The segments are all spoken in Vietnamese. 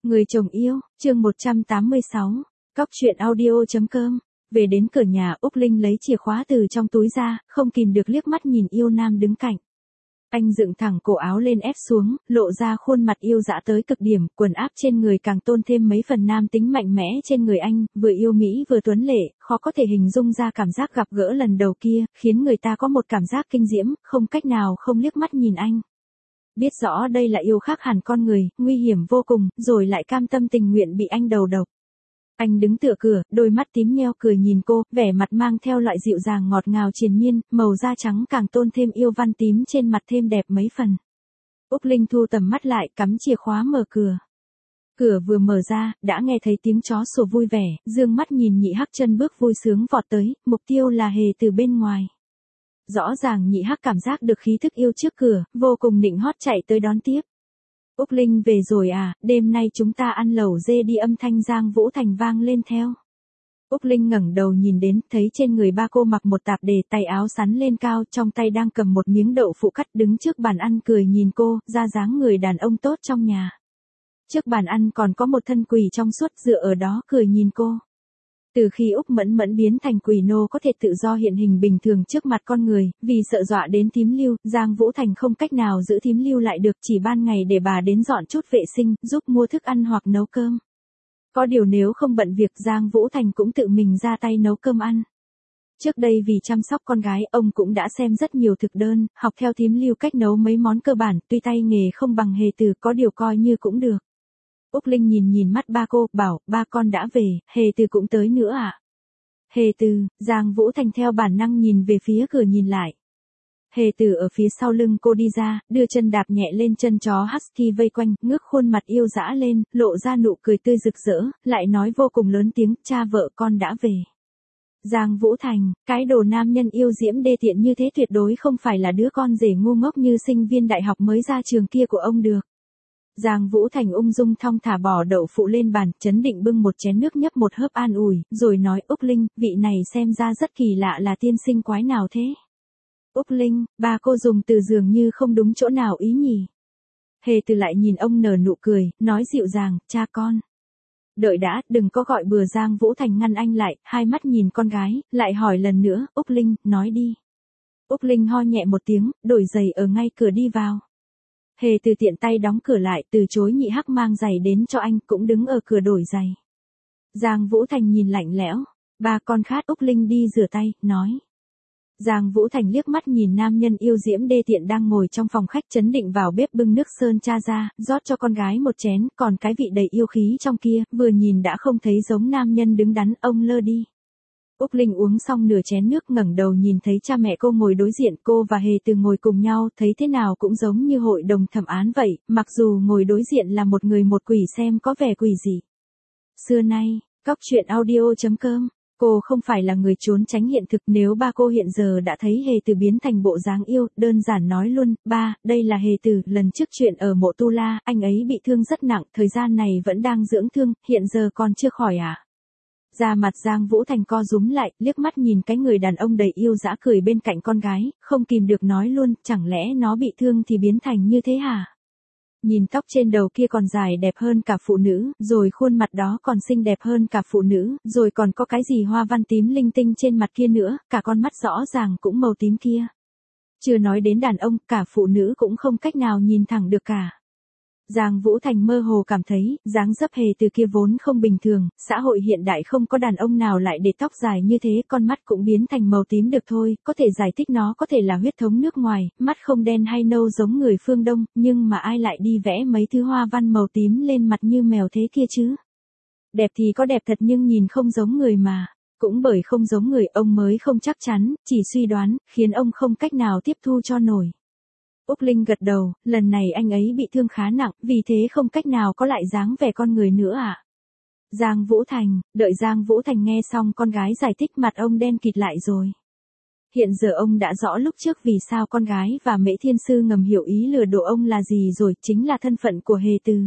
Người chồng yêu, chương 186, Cóc truyện audio.com. Về đến cửa nhà, Úc Linh lấy chìa khóa từ trong túi ra, không kìm được liếc mắt nhìn yêu nam đứng cạnh. Anh dựng thẳng cổ áo lên ép xuống, lộ ra khuôn mặt yêu dã tới cực điểm, quần áp trên người càng tôn thêm mấy phần nam tính mạnh mẽ trên người anh, vừa yêu mỹ vừa tuấn lệ, khó có thể hình dung ra cảm giác gặp gỡ lần đầu kia, khiến người ta có một cảm giác kinh diễm, không cách nào không liếc mắt nhìn anh. Biết rõ đây là yêu khác hẳn con người, nguy hiểm vô cùng, rồi lại cam tâm tình nguyện bị anh đầu độc. Anh đứng tựa cửa, đôi mắt tím nheo cười nhìn cô, vẻ mặt mang theo loại dịu dàng ngọt ngào triền miên, màu da trắng càng tôn thêm yêu văn tím trên mặt thêm đẹp mấy phần. Úc Linh thu tầm mắt lại, cắm chìa khóa mở cửa. Cửa vừa mở ra, đã nghe thấy tiếng chó sủa vui vẻ, dương mắt nhìn Nhị Hắc chân bước vui sướng vọt tới, mục tiêu là Hề từ bên ngoài. Rõ ràng Nhị Hắc cảm giác được khí thức yêu trước cửa, vô cùng nịnh hót chạy tới đón tiếp. Úc Linh về rồi à, đêm nay chúng ta ăn lẩu dê đi, âm thanh Giang Vũ Thành vang lên theo. Úc Linh ngẩng đầu nhìn đến, thấy trên người ba cô mặc một tạp dề, tay áo sắn lên cao, trong tay đang cầm một miếng đậu phụ cắt, đứng trước bàn ăn cười nhìn cô, ra dáng người đàn ông tốt trong nhà. Trước bàn ăn còn có một thân quỷ trong suốt dựa ở đó cười nhìn cô. Từ khi Úc Mẫn Mẫn biến thành quỷ nô có thể tự do hiện hình bình thường trước mặt con người, vì sợ dọa đến thím Lưu, Giang Vũ Thành không cách nào giữ thím Lưu lại được, chỉ ban ngày để bà đến dọn chút vệ sinh, giúp mua thức ăn hoặc nấu cơm. Có điều nếu không bận việc, Giang Vũ Thành cũng tự mình ra tay nấu cơm ăn. Trước đây vì chăm sóc con gái, ông cũng đã xem rất nhiều thực đơn, học theo thím Lưu cách nấu mấy món cơ bản, tuy tay nghề không bằng Hề Từ, có điều coi như cũng được. Úc Linh nhìn mắt ba cô, bảo, ba con đã về, Hề Từ cũng tới nữa à? Hề Từ, Giang Vũ Thành theo bản năng nhìn về phía cửa nhìn lại. Hề Từ ở phía sau lưng cô đi ra, đưa chân đạp nhẹ lên chân chó husky vây quanh, ngước khuôn mặt yêu dã lên, lộ ra nụ cười tươi rực rỡ, lại nói vô cùng lớn tiếng, cha vợ con đã về. Giang Vũ Thành, cái đồ nam nhân yêu diễm đê tiện như thế tuyệt đối không phải là đứa con rể ngu ngốc như sinh viên đại học mới ra trường kia của ông được. Giang Vũ Thành ung dung thong thả bỏ đậu phụ lên bàn, chấn định bưng một chén nước nhấp một hớp an ủi, rồi nói, Úc Linh, vị này xem ra rất kỳ lạ, là tiên sinh quái nào thế? Úc Linh, ba cô dùng từ dường như không đúng chỗ nào ý nhỉ? Hề Từ lại nhìn ông nở nụ cười, nói dịu dàng, cha con. Đợi đã, đừng có gọi bừa. Giang Vũ Thành ngăn anh lại, hai mắt nhìn con gái, lại hỏi lần nữa, Úc Linh, nói đi. Úc Linh ho nhẹ một tiếng, đổi giày ở ngay cửa đi vào. Hề Từ tiện tay đóng cửa lại, từ chối Nhị Hắc mang giày đến cho anh, cũng đứng ở cửa đổi giày. Giang Vũ Thành nhìn lạnh lẽo, ba con khát. Úc Linh đi rửa tay, nói. Giang Vũ Thành liếc mắt nhìn nam nhân yêu diễm đê tiện đang ngồi trong phòng khách, chấn định vào bếp bưng nước sơn cha ra, rót cho con gái một chén, còn cái vị đầy yêu khí trong kia, vừa nhìn đã không thấy giống nam nhân đứng đắn, ông lơ đi. Úc Linh uống xong nửa chén nước, ngẩng đầu nhìn thấy cha mẹ cô ngồi đối diện, cô và Hề Từ ngồi cùng nhau, thấy thế nào cũng giống như hội đồng thẩm án vậy, mặc dù ngồi đối diện là một người một quỷ xem có vẻ quỷ dị. Xưa nay, Cóc truyện audio.com. Cô không phải là người trốn tránh hiện thực, nếu ba cô hiện giờ đã thấy Hề Từ biến thành bộ dáng yêu, đơn giản nói luôn, ba, đây là Hề Từ, lần trước chuyện ở mộ Tu La, anh ấy bị thương rất nặng, thời gian này vẫn đang dưỡng thương, hiện giờ còn chưa khỏi à? Da mặt Giang Vũ Thành co rúm lại, liếc mắt nhìn cái người đàn ông đầy yêu dã cười bên cạnh con gái, không kìm được nói luôn, chẳng lẽ nó bị thương thì biến thành như thế hả? Nhìn tóc trên đầu kia còn dài đẹp hơn cả phụ nữ, rồi khuôn mặt đó còn xinh đẹp hơn cả phụ nữ, rồi còn có cái gì hoa văn tím linh tinh trên mặt kia nữa, cả con mắt rõ ràng cũng màu tím kia. Chưa nói đến đàn ông, cả phụ nữ cũng không cách nào nhìn thẳng được cả. Giang Vũ Thành mơ hồ cảm thấy, dáng dấp Hề Từ kia vốn không bình thường, xã hội hiện đại không có đàn ông nào lại để tóc dài như thế, con mắt cũng biến thành màu tím được thôi, có thể giải thích nó có thể là huyết thống nước ngoài, mắt không đen hay nâu giống người phương Đông, nhưng mà ai lại đi vẽ mấy thứ hoa văn màu tím lên mặt như mèo thế kia chứ? Đẹp thì có đẹp thật nhưng nhìn không giống người mà. Cũng bởi không giống người ông mới không chắc chắn, chỉ suy đoán, khiến ông không cách nào tiếp thu cho nổi. Úc Linh gật đầu, lần này anh ấy bị thương khá nặng, vì thế không cách nào có lại dáng vẻ con người nữa à? Giang Vũ Thành, đợi Giang Vũ Thành nghe xong con gái giải thích, mặt ông đen kịt lại rồi. Hiện giờ ông đã rõ lúc trước vì sao con gái và Mễ Thiên Sư ngầm hiểu ý lừa đổ ông là gì rồi, chính là thân phận của Hề Từ.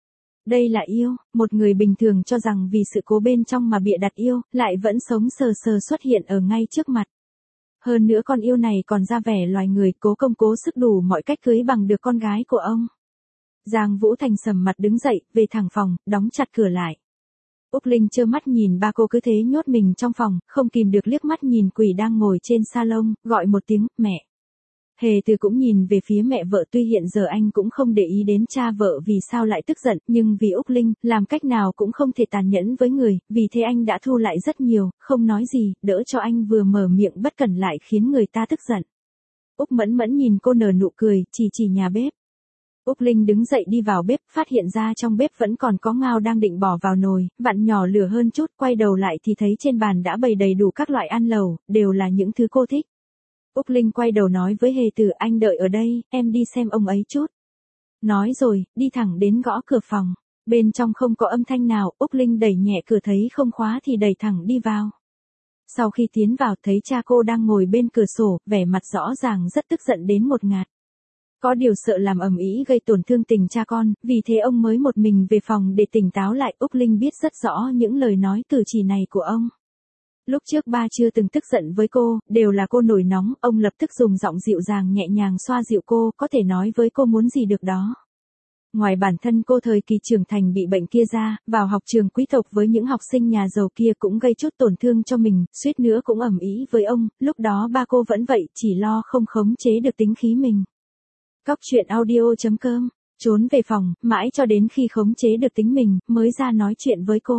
Đây là yêu, một người bình thường cho rằng vì sự cố bên trong mà bịa đặt yêu, lại vẫn sống sờ sờ xuất hiện ở ngay trước mặt. Hơn nữa con yêu này còn ra vẻ loài người, cố công cố sức đủ mọi cách cưới bằng được con gái của ông. Giang Vũ Thành sầm mặt đứng dậy, về thẳng phòng, đóng chặt cửa lại. Úc Linh trơ mắt nhìn ba cô cứ thế nhốt mình trong phòng, không kìm được liếc mắt nhìn Quỷ đang ngồi trên salon, gọi một tiếng, mẹ. Hề Từ cũng nhìn về phía mẹ vợ, tuy hiện giờ anh cũng không để ý đến cha vợ vì sao lại tức giận, nhưng vì Úc Linh, làm cách nào cũng không thể tàn nhẫn với người, vì thế anh đã thu lại rất nhiều, không nói gì, đỡ cho anh vừa mở miệng bất cẩn lại khiến người ta tức giận. Úc Mẫn Mẫn nhìn cô nở nụ cười, chỉ nhà bếp. Úc Linh đứng dậy đi vào bếp, phát hiện ra trong bếp vẫn còn có ngao đang định bỏ vào nồi, vặn nhỏ lửa hơn chút, quay đầu lại thì thấy trên bàn đã bày đầy đủ các loại ăn lẩu, đều là những thứ cô thích. Úc Linh quay đầu nói với Hề Từ, anh đợi ở đây, em đi xem ông ấy chút. Nói rồi, đi thẳng đến gõ cửa phòng. Bên trong không có âm thanh nào, Úc Linh đẩy nhẹ cửa thấy không khóa thì đẩy thẳng đi vào. Sau khi tiến vào thấy cha cô đang ngồi bên cửa sổ, vẻ mặt rõ ràng rất tức giận đến một ngạt. Có điều sợ làm ầm ĩ gây tổn thương tình cha con, vì thế ông mới một mình về phòng để tỉnh táo lại. Úc Linh biết rất rõ những lời nói cử chỉ này của ông. Lúc trước ba chưa từng tức giận với cô, đều là cô nổi nóng, ông lập tức dùng giọng dịu dàng nhẹ nhàng xoa dịu cô, có thể nói với cô muốn gì được đó. Ngoài bản thân cô thời kỳ trưởng thành bị bệnh kia ra, vào học trường quý tộc với những học sinh nhà giàu kia cũng gây chút tổn thương cho mình, suýt nữa cũng ầm ĩ với ông, lúc đó ba cô vẫn vậy, chỉ lo không khống chế được tính khí mình. Cóc truyện audio.com, trốn về phòng, mãi cho đến khi khống chế được tính mình, mới ra nói chuyện với cô.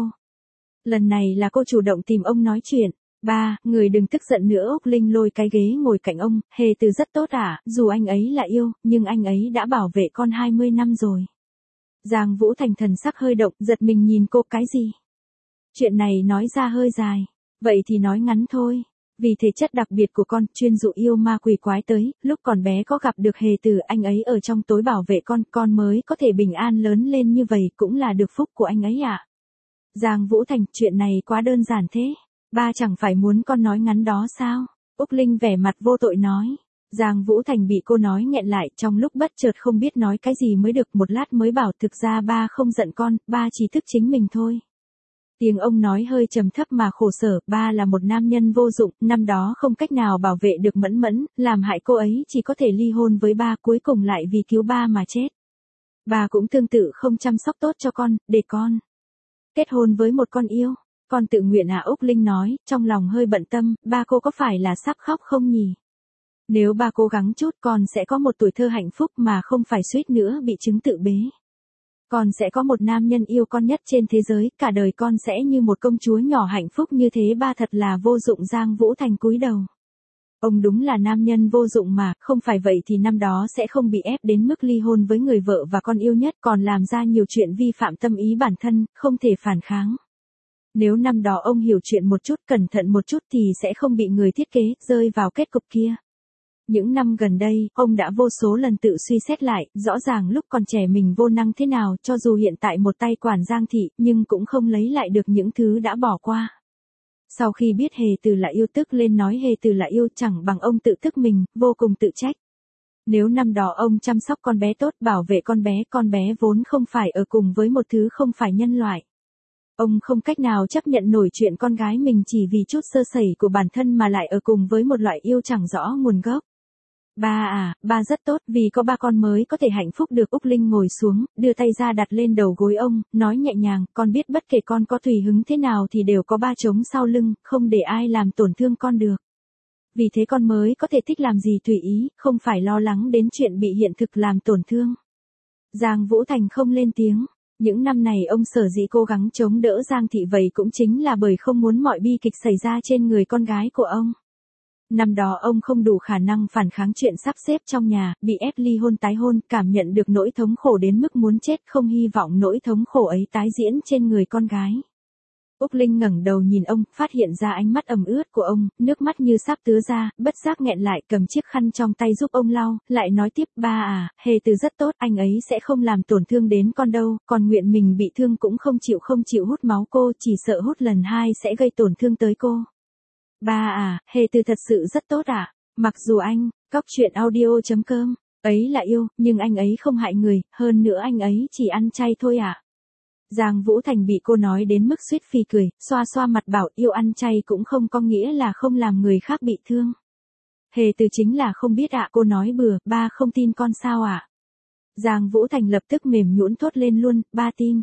Lần này là cô chủ động tìm ông nói chuyện. Ba, người đừng tức giận nữa. Úc Linh lôi cái ghế ngồi cạnh ông, Hề Từ rất tốt à, dù anh ấy là yêu, nhưng anh ấy đã bảo vệ con 20 năm rồi. Giang Vũ Thành thần sắc hơi động, giật mình nhìn cô, cái gì? Chuyện này nói ra hơi dài, vậy thì nói ngắn thôi. Vì thể chất đặc biệt của con, chuyên dụ yêu ma quỷ quái tới, lúc còn bé có gặp được Hề Từ, anh ấy ở trong tối bảo vệ con mới có thể bình an lớn lên như vậy, cũng là được phúc của anh ấy ạ. Giang Vũ Thành, chuyện này quá đơn giản thế. Ba chẳng phải muốn con nói ngắn đó sao? Úc Linh vẻ mặt vô tội nói. Giang Vũ Thành bị cô nói nghẹn lại, trong lúc bất chợt không biết nói cái gì mới được, một lát mới bảo, thực ra ba không giận con, ba chỉ tức chính mình thôi. Tiếng ông nói hơi trầm thấp mà khổ sở, ba là một nam nhân vô dụng, năm đó không cách nào bảo vệ được Mẫn Mẫn, làm hại cô ấy chỉ có thể ly hôn với ba, cuối cùng lại vì cứu ba mà chết. Ba cũng tương tự không chăm sóc tốt cho con, để con kết hôn với một con yêu. Con tự nguyện à? Úc Linh nói, trong lòng hơi bận tâm, ba cô có phải là sắp khóc không nhỉ? Nếu ba cố gắng chút con sẽ có một tuổi thơ hạnh phúc mà không phải suýt nữa bị chứng tự bế. Con sẽ có một nam nhân yêu con nhất trên thế giới, cả đời con sẽ như một công chúa nhỏ hạnh phúc như thế. Ba thật là vô dụng. Giang Vũ Thành cúi đầu. Ông đúng là nam nhân vô dụng mà, không phải vậy thì năm đó sẽ không bị ép đến mức ly hôn với người vợ và con yêu nhất, còn làm ra nhiều chuyện vi phạm tâm ý bản thân, không thể phản kháng. Nếu năm đó ông hiểu chuyện một chút, cẩn thận một chút thì sẽ không bị người thiết kế, rơi vào kết cục kia. Những năm gần đây, ông đã vô số lần tự suy xét lại, rõ ràng lúc còn trẻ mình vô năng thế nào, cho dù hiện tại một tay quản Giang thị, nhưng cũng không lấy lại được những thứ đã bỏ qua. Sau khi biết Hề Từ là yêu, tức lên nói Hề Từ là yêu, chẳng bằng ông tự tức mình, vô cùng tự trách. Nếu năm đó ông chăm sóc con bé tốt, bảo vệ con bé vốn không phải ở cùng với một thứ không phải nhân loại. Ông không cách nào chấp nhận nổi chuyện con gái mình chỉ vì chút sơ sẩy của bản thân mà lại ở cùng với một loại yêu chẳng rõ nguồn gốc. Ba à, ba rất tốt, vì có ba con mới có thể hạnh phúc được. Úc Linh ngồi xuống, đưa tay ra đặt lên đầu gối ông, nói nhẹ nhàng, con biết bất kể con có tùy hứng thế nào thì đều có ba trống sau lưng, không để ai làm tổn thương con được. Vì thế con mới có thể thích làm gì tùy ý, không phải lo lắng đến chuyện bị hiện thực làm tổn thương. Giang Vũ Thành không lên tiếng. Những năm này ông sở dĩ cố gắng chống đỡ Giang thị vậy cũng chính là bởi không muốn mọi bi kịch xảy ra trên người con gái của ông. Năm đó ông không đủ khả năng phản kháng chuyện sắp xếp trong nhà, bị ép ly hôn tái hôn, cảm nhận được nỗi thống khổ đến mức muốn chết, không hy vọng nỗi thống khổ ấy tái diễn trên người con gái. Úc Linh ngẩng đầu nhìn ông, phát hiện ra ánh mắt ẩm ướt của ông, nước mắt như sắp tứa ra, bất giác nghẹn lại, cầm chiếc khăn trong tay giúp ông lau, lại nói tiếp, ba à, Hề Từ rất tốt, anh ấy sẽ không làm tổn thương đến con đâu, còn nguyện mình bị thương cũng không chịu hút máu cô, chỉ sợ hút lần hai sẽ gây tổn thương tới cô. Ba à, Hề Từ thật sự rất tốt à, mặc dù anh, cóc truyện audio.com, ấy là yêu, nhưng anh ấy không hại người, hơn nữa anh ấy chỉ ăn chay thôi à. Giang Vũ Thành bị cô nói đến mức suýt phì cười, xoa xoa mặt bảo, yêu ăn chay cũng không có nghĩa là không làm người khác bị thương. Hề Từ chính là không biết ạ. Cô nói bừa, ba không tin con sao ạ. Giang Vũ Thành lập tức mềm nhũn thốt lên luôn, ba tin.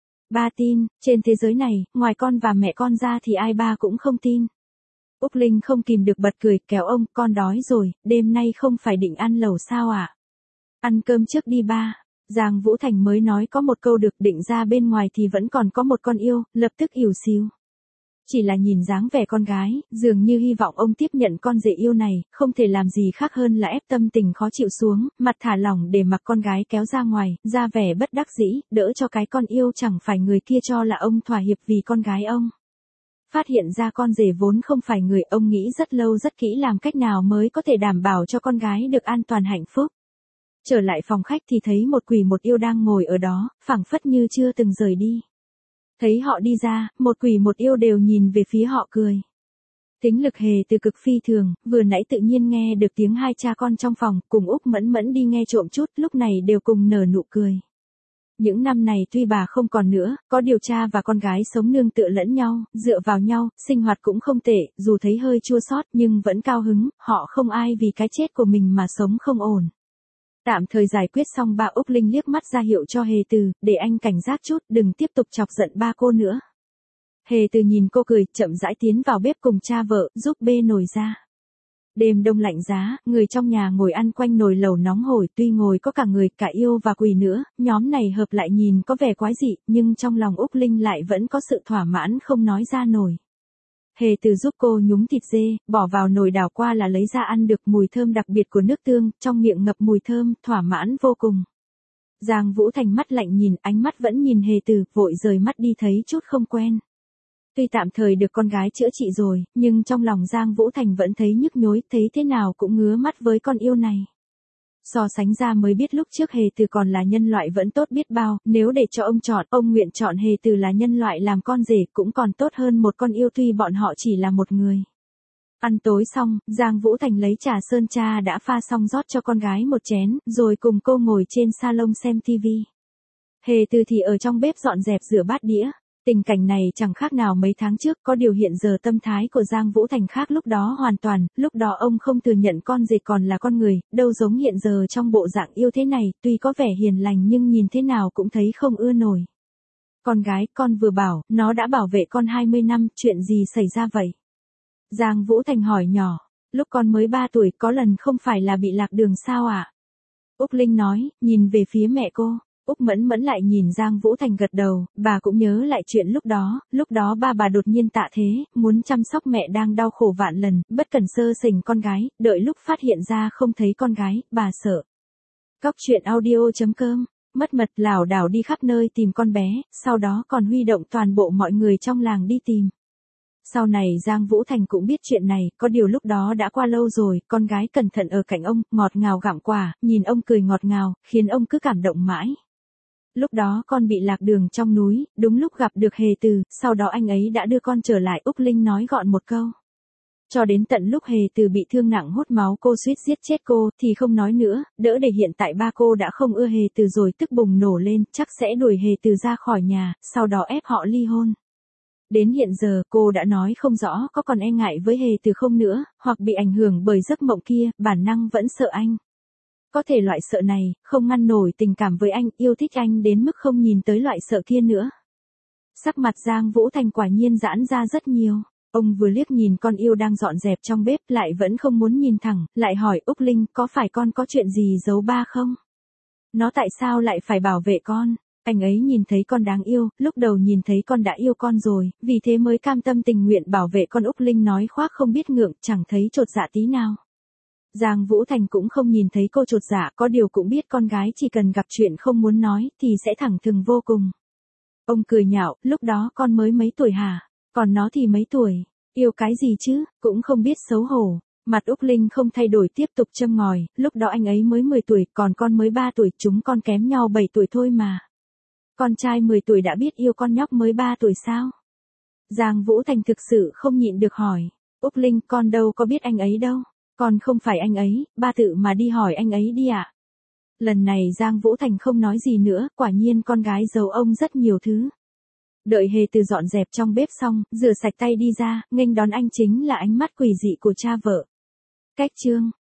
Ba tin, trên thế giới này, ngoài con và mẹ con ra thì ai ba cũng không tin. Úc Linh không kìm được bật cười, kéo ông, con đói rồi, đêm nay không phải định ăn lẩu sao ạ? Ăn cơm trước đi ba. Giang Vũ Thành mới nói có một câu được định ra bên ngoài thì vẫn còn có một con yêu, lập tức ỉu xìu. Chỉ là nhìn dáng vẻ con gái, dường như hy vọng ông tiếp nhận con rể yêu này, không thể làm gì khác hơn là ép tâm tình khó chịu xuống, mặt thả lỏng để mặc con gái kéo ra ngoài, ra vẻ bất đắc dĩ, đỡ cho cái con yêu chẳng phải người kia cho là ông thỏa hiệp vì con gái ông. Phát hiện ra con rể vốn không phải người, ông nghĩ rất lâu rất kỹ làm cách nào mới có thể đảm bảo cho con gái được an toàn hạnh phúc. Trở lại phòng khách thì thấy một quỷ một yêu đang ngồi ở đó, phảng phất như chưa từng rời đi. Thấy họ đi ra, một quỷ một yêu đều nhìn về phía họ cười. Tính lực Hề Từ cực phi thường, vừa nãy tự nhiên nghe được tiếng hai cha con trong phòng, cùng Úc Mẫn Mẫn đi nghe trộm chút, lúc này đều cùng nở nụ cười. Những năm này tuy bà không còn nữa, có điều cha và con gái sống nương tựa lẫn nhau, dựa vào nhau, sinh hoạt cũng không tệ, dù thấy hơi chua xót nhưng vẫn cao hứng, họ không ai vì cái chết của mình mà sống không ổn. Tạm thời giải quyết xong ba, Úc Linh liếc mắt ra hiệu cho Hề Từ, để anh cảnh giác chút, đừng tiếp tục chọc giận ba cô nữa. Hề Từ nhìn cô cười, chậm rãi tiến vào bếp cùng cha vợ, giúp bê nồi ra. Đêm đông lạnh giá, người trong nhà ngồi ăn quanh nồi lẩu nóng hổi, tuy ngồi có cả người, cả yêu và quỷ nữa, nhóm này hợp lại nhìn có vẻ quái dị, nhưng trong lòng Úc Linh lại vẫn có sự thỏa mãn không nói ra nổi. Hề Từ giúp cô nhúng thịt dê, bỏ vào nồi đảo qua là lấy ra ăn được, mùi thơm đặc biệt của nước tương, trong miệng ngập mùi thơm, thỏa mãn vô cùng. Giang Vũ Thành mắt lạnh nhìn, ánh mắt vẫn nhìn Hề Từ, vội rời mắt đi thấy chút không quen. Tuy tạm thời được con gái chữa trị rồi, nhưng trong lòng Giang Vũ Thành vẫn thấy nhức nhối, thấy thế nào cũng ngứa mắt với con yêu này. So sánh ra mới biết lúc trước Hề Từ còn là nhân loại vẫn tốt biết bao, nếu để cho ông chọn, ông nguyện chọn Hề Từ là nhân loại làm con rể cũng còn tốt hơn một con yêu tuy bọn họ chỉ là một người. Ăn tối xong, Giang Vũ Thành lấy trà sơn cha đã pha xong rót cho con gái một chén, rồi cùng cô ngồi trên salon xem tivi. Hề Từ thì ở trong bếp dọn dẹp rửa bát đĩa. Tình cảnh này chẳng khác nào mấy tháng trước, có điều hiện giờ tâm thái của Giang Vũ Thành khác lúc đó hoàn toàn, lúc đó ông không thừa nhận con rể còn là con người, đâu giống hiện giờ trong bộ dạng yêu thế này, tuy có vẻ hiền lành nhưng nhìn thế nào cũng thấy không ưa nổi. Con gái, con vừa bảo, nó đã bảo vệ con 20 năm, chuyện gì xảy ra vậy? Giang Vũ Thành hỏi nhỏ, lúc con mới 3 tuổi có lần không phải là bị lạc đường sao ạ? Úc Linh nói, nhìn về phía mẹ cô. Úc Mẫn Mẫn lại nhìn Giang Vũ Thành gật đầu, bà cũng nhớ lại chuyện lúc đó bà đột nhiên tạ thế, muốn chăm sóc mẹ đang đau khổ vạn lần, bất cẩn sơ sẩy con gái, đợi lúc phát hiện ra không thấy con gái, bà sợ. Cóc truyện audio.com, mất mật lảo đảo đi khắp nơi tìm con bé, sau đó còn huy động toàn bộ mọi người trong làng đi tìm. Sau này Giang Vũ Thành cũng biết chuyện này, có điều lúc đó đã qua lâu rồi, con gái cẩn thận ở cạnh ông, ngọt ngào gặm quả, nhìn ông cười ngọt ngào, khiến ông cứ cảm động mãi. Lúc đó con bị lạc đường trong núi, đúng lúc gặp được Hề Từ, sau đó anh ấy đã đưa con trở lại, Úc Linh nói gọn một câu. Cho đến tận lúc Hề Từ bị thương nặng hốt máu cô suýt giết chết cô, thì không nói nữa, đỡ để hiện tại ba cô đã không ưa Hề Từ rồi tức bùng nổ lên, chắc sẽ đuổi Hề Từ ra khỏi nhà, sau đó ép họ ly hôn. Đến hiện giờ, cô đã nói không rõ có còn e ngại với Hề Từ không nữa, hoặc bị ảnh hưởng bởi giấc mộng kia, bản năng vẫn sợ anh. Có thể loại sợ này, không ngăn nổi tình cảm với anh, yêu thích anh đến mức không nhìn tới loại sợ kia nữa. Sắc mặt Giang Vũ Thành quả nhiên giãn ra rất nhiều. Ông vừa liếc nhìn con yêu đang dọn dẹp trong bếp lại vẫn không muốn nhìn thẳng, lại hỏi Úc Linh có phải con có chuyện gì giấu ba không? Nó tại sao lại phải bảo vệ con? Anh ấy nhìn thấy con đáng yêu, lúc đầu nhìn thấy con đã yêu con rồi, vì thế mới cam tâm tình nguyện bảo vệ con. Úc Linh nói khoác không biết ngượng, chẳng thấy chột dạ tí nào. Giang Vũ Thành cũng không nhìn thấy cô chột dạ, có điều cũng biết con gái chỉ cần gặp chuyện không muốn nói, thì sẽ thẳng thừng vô cùng. Ông cười nhạo, lúc đó con mới mấy tuổi hả? Còn nó thì mấy tuổi? Yêu cái gì chứ, cũng không biết xấu hổ. Mặt Úc Linh không thay đổi tiếp tục châm ngòi, lúc đó anh ấy mới 10 tuổi, còn con mới 3 tuổi, chúng con kém nhau 7 tuổi thôi mà. Con trai 10 tuổi đã biết yêu con nhóc mới 3 tuổi sao? Giang Vũ Thành thực sự không nhịn được hỏi. Úc Linh, con đâu có biết anh ấy đâu. Con không phải anh ấy, ba tự mà đi hỏi anh ấy đi ạ. Lần này Giang Vũ Thành không nói gì nữa, quả nhiên con gái giấu ông rất nhiều thứ. Đợi Hề Từ dọn dẹp trong bếp xong, rửa sạch tay đi ra, nghênh đón anh chính là ánh mắt quỷ dị của cha vợ. Cách chương